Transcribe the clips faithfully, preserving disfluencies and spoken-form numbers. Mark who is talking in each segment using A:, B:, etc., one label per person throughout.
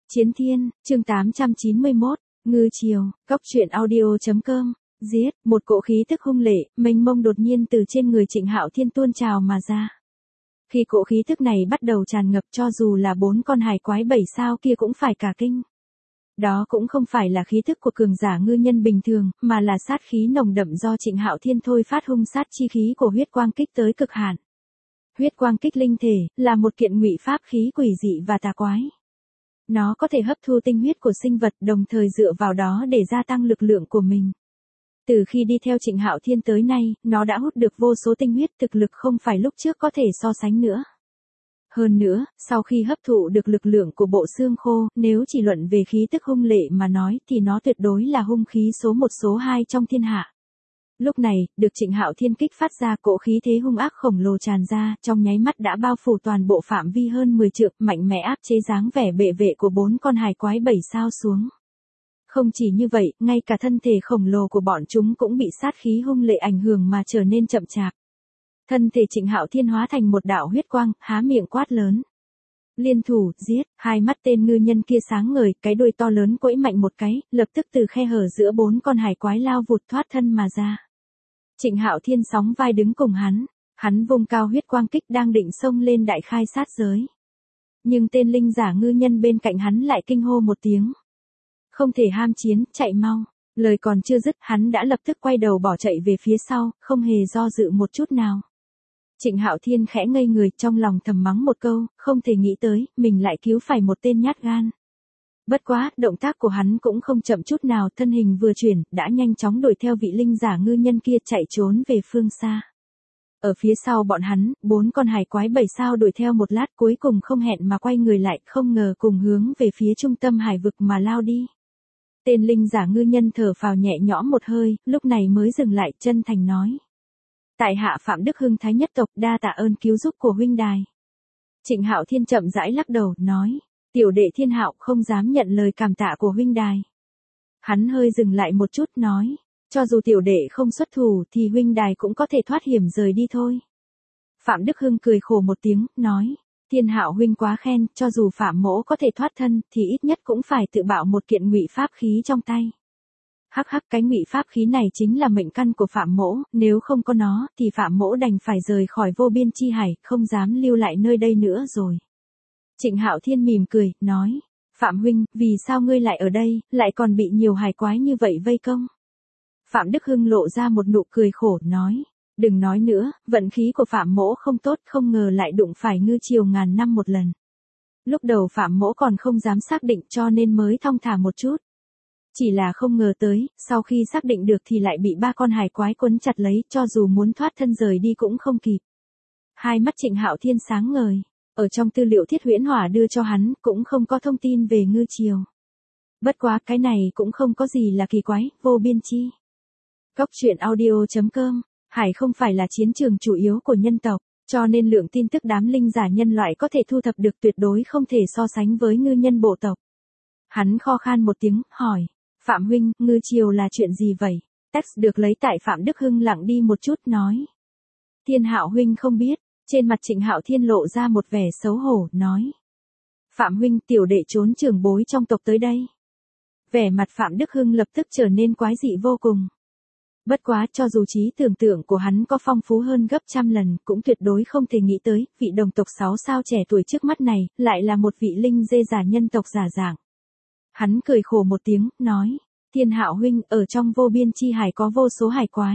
A: Chiến Thiên, chương tám trăm chín mươi mốt, Ngư Triều, Cốc truyện audio chấm com. Giết, một cỗ khí tức hung lệ, mênh mông đột nhiên từ trên người Trịnh Hạo Thiên tuôn trào mà ra. Khi cỗ khí tức này bắt đầu tràn ngập, cho dù là bốn con hải quái bảy sao kia cũng phải cả kinh. Đó cũng không phải là khí tức của cường giả ngư nhân bình thường, mà là sát khí nồng đậm do Trịnh Hạo Thiên thôi phát hung sát chi khí của huyết quang kích tới cực hạn. Huyết quang kích linh thể, là một kiện ngụy pháp khí quỷ dị và tà quái. Nó có thể hấp thu tinh huyết của sinh vật, đồng thời dựa vào đó để gia tăng lực lượng của mình. Từ khi đi theo Trịnh Hạo Thiên tới nay, nó đã hút được vô số tinh huyết, thực lực không phải lúc trước có thể so sánh nữa. Hơn nữa, sau khi hấp thụ được lực lượng của bộ xương khô, nếu chỉ luận về khí tức hung lệ mà nói thì nó tuyệt đối là hung khí số một số hai trong thiên hạ. Lúc này, được Trịnh Hạo Thiên kích phát ra cỗ khí thế hung ác khổng lồ tràn ra, trong nháy mắt đã bao phủ toàn bộ phạm vi hơn mười trượng, mạnh mẽ áp chế dáng vẻ bệ vệ của bốn con hải quái bảy sao xuống. Không chỉ như vậy, ngay cả thân thể khổng lồ của bọn chúng cũng bị sát khí hung lệ ảnh hưởng mà trở nên chậm chạp. Thân thể Trịnh Hạo Thiên hóa thành một đạo huyết quang, há miệng quát lớn. Liên thủ, giết, hai mắt tên ngư nhân kia sáng ngời, cái đuôi to lớn quẫy mạnh một cái, lập tức từ khe hở giữa bốn con hải quái lao vụt thoát thân mà ra. Trịnh Hạo Thiên sóng vai đứng cùng hắn, hắn vung cao huyết quang kích đang định xông lên đại khai sát giới. Nhưng tên linh giả ngư nhân bên cạnh hắn lại kinh hô một tiếng. Không thể ham chiến, chạy mau. Lời còn chưa dứt, hắn đã lập tức quay đầu bỏ chạy về phía sau, không hề do dự một chút nào. Trịnh Hạo Thiên khẽ ngây người, trong lòng thầm mắng một câu, không thể nghĩ tới, mình lại cứu phải một tên nhát gan. Bất quá, động tác của hắn cũng không chậm chút nào, thân hình vừa chuyển, đã nhanh chóng đuổi theo vị linh giả ngư nhân kia chạy trốn về phương xa. Ở phía sau bọn hắn, bốn con hải quái bảy sao đuổi theo một lát, cuối cùng không hẹn mà quay người lại, không ngờ cùng hướng về phía trung tâm hải vực mà lao đi. Tên linh giả ngư nhân thở phào nhẹ nhõm một hơi, lúc này mới dừng lại, chân thành nói. Tại hạ Phạm Đức Hưng Thái nhất tộc, đa tạ ơn cứu giúp của huynh đài. Trịnh Hạo Thiên chậm rãi lắc đầu, nói. Tiểu đệ Thiên Hạo không dám nhận lời cảm tạ của huynh đài. Hắn hơi dừng lại một chút, nói. Cho dù tiểu đệ không xuất thủ thì huynh đài cũng có thể thoát hiểm rời đi thôi. Phạm Đức Hưng cười khổ một tiếng, nói. Thiên Hạo huynh quá khen, cho dù Phạm mỗ có thể thoát thân thì ít nhất cũng phải tự bạo một kiện ngụy pháp khí trong tay. Hắc hắc, cái ngụy pháp khí này chính là mệnh căn của Phạm mỗ, nếu không có nó thì Phạm mỗ đành phải rời khỏi vô biên chi hải, không dám lưu lại nơi đây nữa rồi. Trịnh Hạo Thiên mỉm cười, nói, Phạm huynh, vì sao ngươi lại ở đây, lại còn bị nhiều hải quái như vậy vây công? Phạm Đức Hưng lộ ra một nụ cười khổ, nói, đừng nói nữa, vận khí của Phạm mỗ không tốt, không ngờ lại đụng phải Ngư Triều ngàn năm một lần. Lúc đầu Phạm mỗ còn không dám xác định cho nên mới thong thả một chút. Chỉ là không ngờ tới, sau khi xác định được thì lại bị ba con hải quái quấn chặt lấy, cho dù muốn thoát thân rời đi cũng không kịp. Hai mắt Trịnh Hạo Thiên sáng ngời. Ở trong tư liệu Thiết Huyễn Hỏa đưa cho hắn, cũng không có thông tin về Ngư Triều. Bất quá cái này cũng không có gì là kỳ quái, vô biên chi. Cốc truyện audio chấm com, hải không phải là chiến trường chủ yếu của nhân tộc, cho nên lượng tin tức đám linh giả nhân loại có thể thu thập được tuyệt đối không thể so sánh với ngư nhân bộ tộc. Hắn kho khan một tiếng, hỏi, Phạm huynh, Ngư Triều là chuyện gì vậy? Text được lấy tại Phạm Đức Hưng lặng đi một chút, nói. Thiên Hạo huynh không biết. Trên mặt Trịnh Hạo Thiên lộ ra một vẻ xấu hổ, nói. Phạm huynh, tiểu đệ trốn trưởng bối trong tộc tới đây. Vẻ mặt Phạm Đức Hưng lập tức trở nên quái dị vô cùng. Bất quá, cho dù trí tưởng tượng của hắn có phong phú hơn gấp trăm lần, cũng tuyệt đối không thể nghĩ tới, vị đồng tộc sáu sao trẻ tuổi trước mắt này, lại là một vị linh dê giả nhân tộc giả dạng. Hắn cười khổ một tiếng, nói. Thiên Hạo huynh, ở trong vô biên chi hải có vô số hải quái.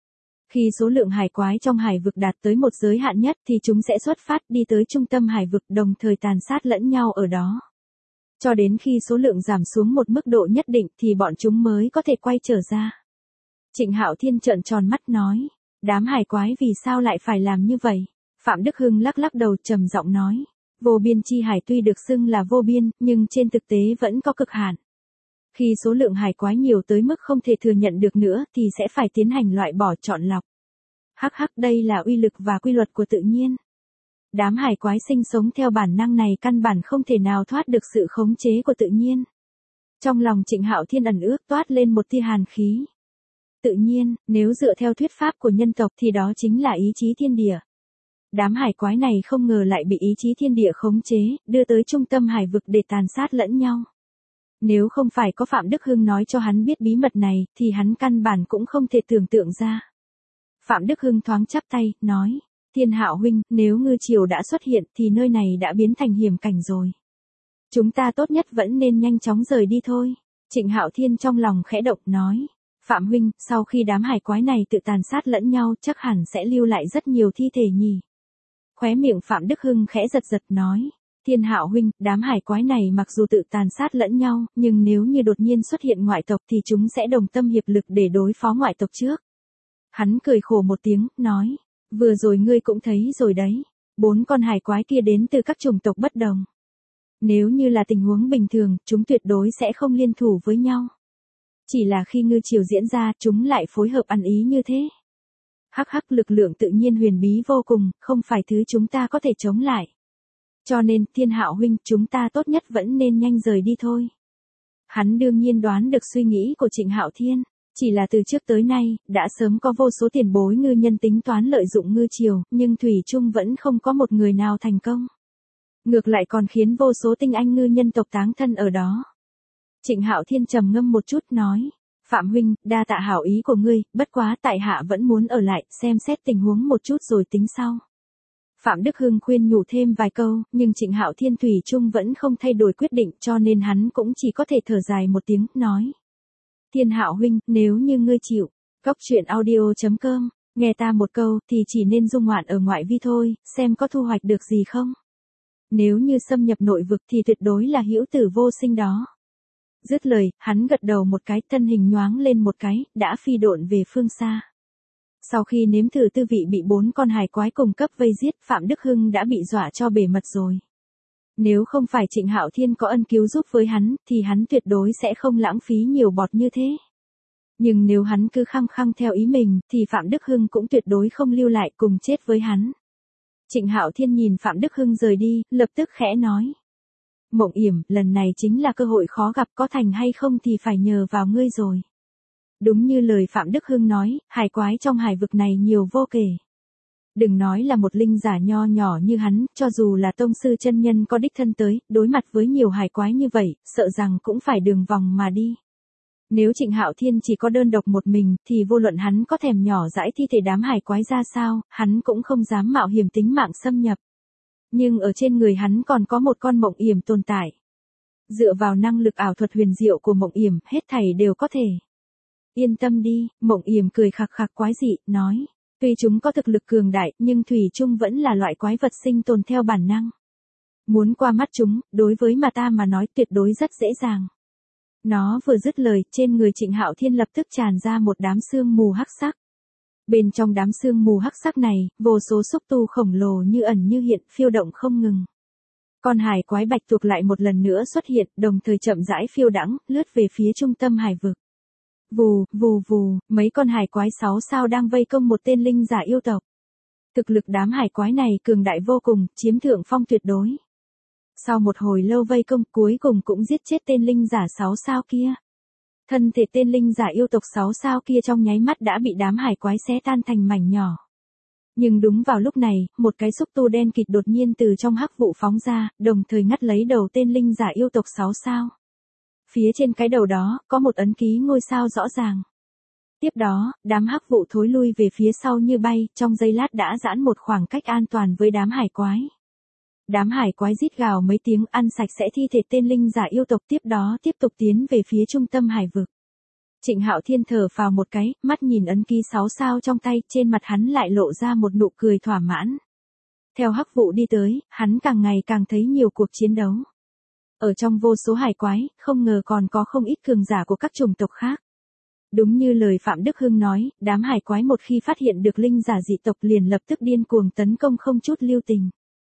A: Khi số lượng hải quái trong hải vực đạt tới một giới hạn nhất thì chúng sẽ xuất phát đi tới trung tâm hải vực, đồng thời tàn sát lẫn nhau ở đó. Cho đến khi số lượng giảm xuống một mức độ nhất định thì bọn chúng mới có thể quay trở ra. Trịnh Hạo Thiên trợn tròn mắt, nói, đám hải quái vì sao lại phải làm như vậy? Phạm Đức Hưng lắc lắc đầu, trầm giọng nói, vô biên chi hải tuy được xưng là vô biên, nhưng trên thực tế vẫn có cực hạn. Khi số lượng hải quái nhiều tới mức không thể thừa nhận được nữa thì sẽ phải tiến hành loại bỏ chọn lọc. Hắc hắc, đây là uy lực và quy luật của tự nhiên. Đám hải quái sinh sống theo bản năng này căn bản không thể nào thoát được sự khống chế của tự nhiên. Trong lòng Trịnh Hạo Thiên ẩn ước toát lên một tia hàn khí. Tự nhiên, nếu dựa theo thuyết pháp của nhân tộc thì đó chính là ý chí thiên địa. Đám hải quái này không ngờ lại bị ý chí thiên địa khống chế, đưa tới trung tâm hải vực để tàn sát lẫn nhau. Nếu không phải có Phạm Đức Hưng nói cho hắn biết bí mật này, thì hắn căn bản cũng không thể tưởng tượng ra. Phạm Đức Hưng thoáng chắp tay, nói, Thiên Hạo huynh, nếu ngư triều đã xuất hiện thì nơi này đã biến thành hiểm cảnh rồi. Chúng ta tốt nhất vẫn nên nhanh chóng rời đi thôi. Trịnh Hạo Thiên trong lòng khẽ động, nói, Phạm huynh, sau khi đám hải quái này tự tàn sát lẫn nhau chắc hẳn sẽ lưu lại rất nhiều thi thể nhỉ. Khóe miệng Phạm Đức Hưng khẽ giật giật nói, Thiên Hạo huynh, đám hải quái này mặc dù tự tàn sát lẫn nhau, nhưng nếu như đột nhiên xuất hiện ngoại tộc thì chúng sẽ đồng tâm hiệp lực để đối phó ngoại tộc trước. Hắn cười khổ một tiếng, nói, vừa rồi ngươi cũng thấy rồi đấy, bốn con hải quái kia đến từ các chủng tộc bất đồng. Nếu như là tình huống bình thường, chúng tuyệt đối sẽ không liên thủ với nhau. Chỉ là khi ngư triều diễn ra, chúng lại phối hợp ăn ý như thế. Hắc hắc, lực lượng tự nhiên huyền bí vô cùng, không phải thứ chúng ta có thể chống lại. Cho nên, Thiên Hạo huynh, chúng ta tốt nhất vẫn nên nhanh rời đi thôi. Hắn đương nhiên đoán được suy nghĩ của Trịnh Hạo Thiên. Chỉ là từ trước tới nay, đã sớm có vô số tiền bối ngư nhân tính toán lợi dụng ngư triều, nhưng thủy chung vẫn không có một người nào thành công. Ngược lại còn khiến vô số tinh anh ngư nhân tộc táng thân ở đó. Trịnh Hạo Thiên trầm ngâm một chút nói, Phạm huynh, đa tạ hảo ý của ngươi, bất quá tại hạ vẫn muốn ở lại, xem xét tình huống một chút rồi tính sau. Phạm Đức Hưng khuyên nhủ thêm vài câu, nhưng Trịnh Hạo Thiên thủy chung vẫn không thay đổi quyết định, cho nên hắn cũng chỉ có thể thở dài một tiếng, nói. Thiên Hạo huynh, nếu như ngươi chịu, Cóc truyện audio chấm com, nghe ta một câu thì chỉ nên dung ngoạn ở ngoại vi thôi, xem có thu hoạch được gì không. Nếu như xâm nhập nội vực thì tuyệt đối là hữu tử vô sinh đó. Dứt lời, hắn gật đầu một cái, thân hình nhoáng lên một cái, đã phi độn về phương xa. Sau khi nếm thử tư vị bị bốn con hải quái cùng cấp vây giết, Phạm Đức Hưng đã bị dọa cho bể mật rồi. Nếu không phải Trịnh Hạo Thiên có ân cứu giúp với hắn, thì hắn tuyệt đối sẽ không lãng phí nhiều bọt như thế. Nhưng nếu hắn cứ khăng khăng theo ý mình, thì Phạm Đức Hưng cũng tuyệt đối không lưu lại cùng chết với hắn. Trịnh Hạo Thiên nhìn Phạm Đức Hưng rời đi, lập tức khẽ nói. Mộng Yểm, lần này chính là cơ hội khó gặp, có thành hay không thì phải nhờ vào ngươi rồi. Đúng như lời Phạm Đức Hưng nói, hải quái trong hải vực này nhiều vô kể. Đừng nói là một linh giả nho nhỏ như hắn, cho dù là tông sư chân nhân có đích thân tới, đối mặt với nhiều hải quái như vậy, sợ rằng cũng phải đường vòng mà đi. Nếu Trịnh Hạo Thiên chỉ có đơn độc một mình, thì vô luận hắn có thèm nhỏ dãi thi thể đám hải quái ra sao, hắn cũng không dám mạo hiểm tính mạng xâm nhập. Nhưng ở trên người hắn còn có một con Mộng Yểm tồn tại. Dựa vào năng lực ảo thuật huyền diệu của Mộng Yểm, hết thảy đều có thể. Yên tâm đi, Mộng Yểm cười khặc khặc quái dị, nói. Tuy chúng có thực lực cường đại, nhưng thủy chung vẫn là loại quái vật sinh tồn theo bản năng. Muốn qua mắt chúng, đối với mà ta mà nói tuyệt đối rất dễ dàng. Nó vừa dứt lời, trên người Trịnh Hạo Thiên lập tức tràn ra một đám sương mù hắc sắc. Bên trong đám sương mù hắc sắc này, vô số xúc tu khổng lồ như ẩn như hiện, phiêu động không ngừng. Con hải quái bạch tuộc lại một lần nữa xuất hiện, đồng thời chậm rãi phiêu đãng, lướt về phía trung tâm hải vực. Vù, vù vù, mấy con hải quái sáu sao đang vây công một tên linh giả yêu tộc. Thực lực đám hải quái này cường đại vô cùng, chiếm thượng phong tuyệt đối. Sau một hồi lâu vây công, cuối cùng cũng giết chết tên linh giả sáu sao kia. Thân thể tên linh giả yêu tộc sáu sao kia trong nháy mắt đã bị đám hải quái xé tan thành mảnh nhỏ. Nhưng đúng vào lúc này, một cái xúc tu đen kịt đột nhiên từ trong hắc vụ phóng ra, đồng thời ngắt lấy đầu tên linh giả yêu tộc sáu sao. Phía trên cái đầu đó, có một ấn ký ngôi sao rõ ràng. Tiếp đó, đám hắc vụ thối lui về phía sau như bay, trong giây lát đã giãn một khoảng cách an toàn với đám hải quái. Đám hải quái rít gào mấy tiếng ăn sạch sẽ thi thể tên linh giả yêu tộc, tiếp đó tiếp tục tiến về phía trung tâm hải vực. Trịnh Hạo Thiên thở phào một cái, mắt nhìn ấn ký sáu sao trong tay, trên mặt hắn lại lộ ra một nụ cười thỏa mãn. Theo hắc vụ đi tới, hắn càng ngày càng thấy nhiều cuộc chiến đấu. Ở trong vô số hải quái, không ngờ còn có không ít cường giả của các chủng tộc khác. Đúng như lời Phạm Đức Hưng nói, đám hải quái một khi phát hiện được linh giả dị tộc liền lập tức điên cuồng tấn công không chút lưu tình.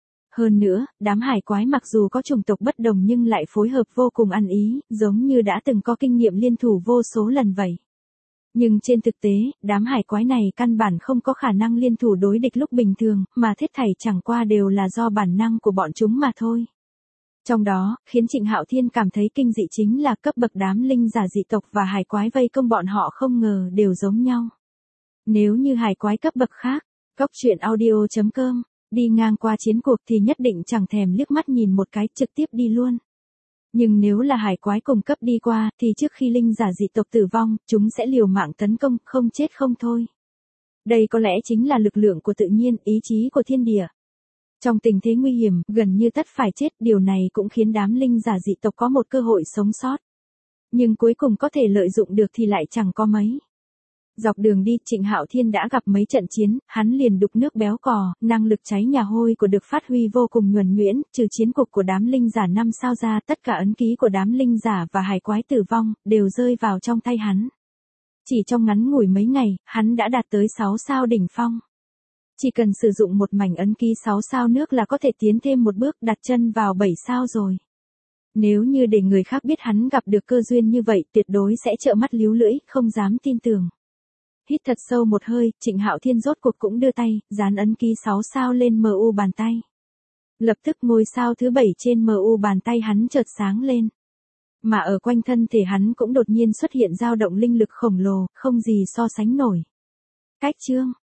A: Hơn nữa, đám hải quái mặc dù có chủng tộc bất đồng nhưng lại phối hợp vô cùng ăn ý, giống như đã từng có kinh nghiệm liên thủ vô số lần vậy. Nhưng trên thực tế, đám hải quái này căn bản không có khả năng liên thủ đối địch lúc bình thường, mà hết thảy chẳng qua đều là do bản năng của bọn chúng mà thôi. Trong đó, khiến Trịnh Hạo Thiên cảm thấy kinh dị chính là cấp bậc đám linh giả dị tộc và hải quái vây công bọn họ không ngờ đều giống nhau. Nếu như hải quái cấp bậc khác, Cóc truyện audio chấm com Đi ngang qua chiến cuộc thì nhất định chẳng thèm liếc mắt nhìn một cái, trực tiếp đi luôn. Nhưng nếu là hải quái cùng cấp đi qua, thì trước khi linh giả dị tộc tử vong, chúng sẽ liều mạng tấn công, không chết không thôi. Đây có lẽ chính là lực lượng của tự nhiên, ý chí của thiên địa. Trong tình thế nguy hiểm, gần như tất phải chết, điều này cũng khiến đám linh giả dị tộc có một cơ hội sống sót. Nhưng cuối cùng có thể lợi dụng được thì lại chẳng có mấy. Dọc đường đi, Trịnh Hạo Thiên đã gặp mấy trận chiến, hắn liền đục nước béo cò, năng lực cháy nhà hôi của được phát huy vô cùng nhuần nhuyễn, trừ chiến cục của đám linh giả năm sao ra, tất cả ấn ký của đám linh giả và hải quái tử vong, đều rơi vào trong tay hắn. Chỉ trong ngắn ngủi mấy ngày, hắn đã đạt tới sáu sao đỉnh phong. Chỉ cần sử dụng một mảnh ấn ký sáu sao nước là có thể tiến thêm một bước, đặt chân vào bảy sao rồi. Nếu như để người khác biết hắn gặp được cơ duyên như vậy, tuyệt đối sẽ trợn mắt líu lưỡi, không dám tin tưởng. Hít thật sâu một hơi, Trịnh Hạo Thiên rốt cuộc cũng đưa tay, dán ấn ký sáu sao lên em u bàn tay. Lập tức ngôi sao thứ bảy trên em u bàn tay hắn chợt sáng lên. Mà ở quanh thân thể hắn cũng đột nhiên xuất hiện dao động linh lực khổng lồ, không gì so sánh nổi. Cách chương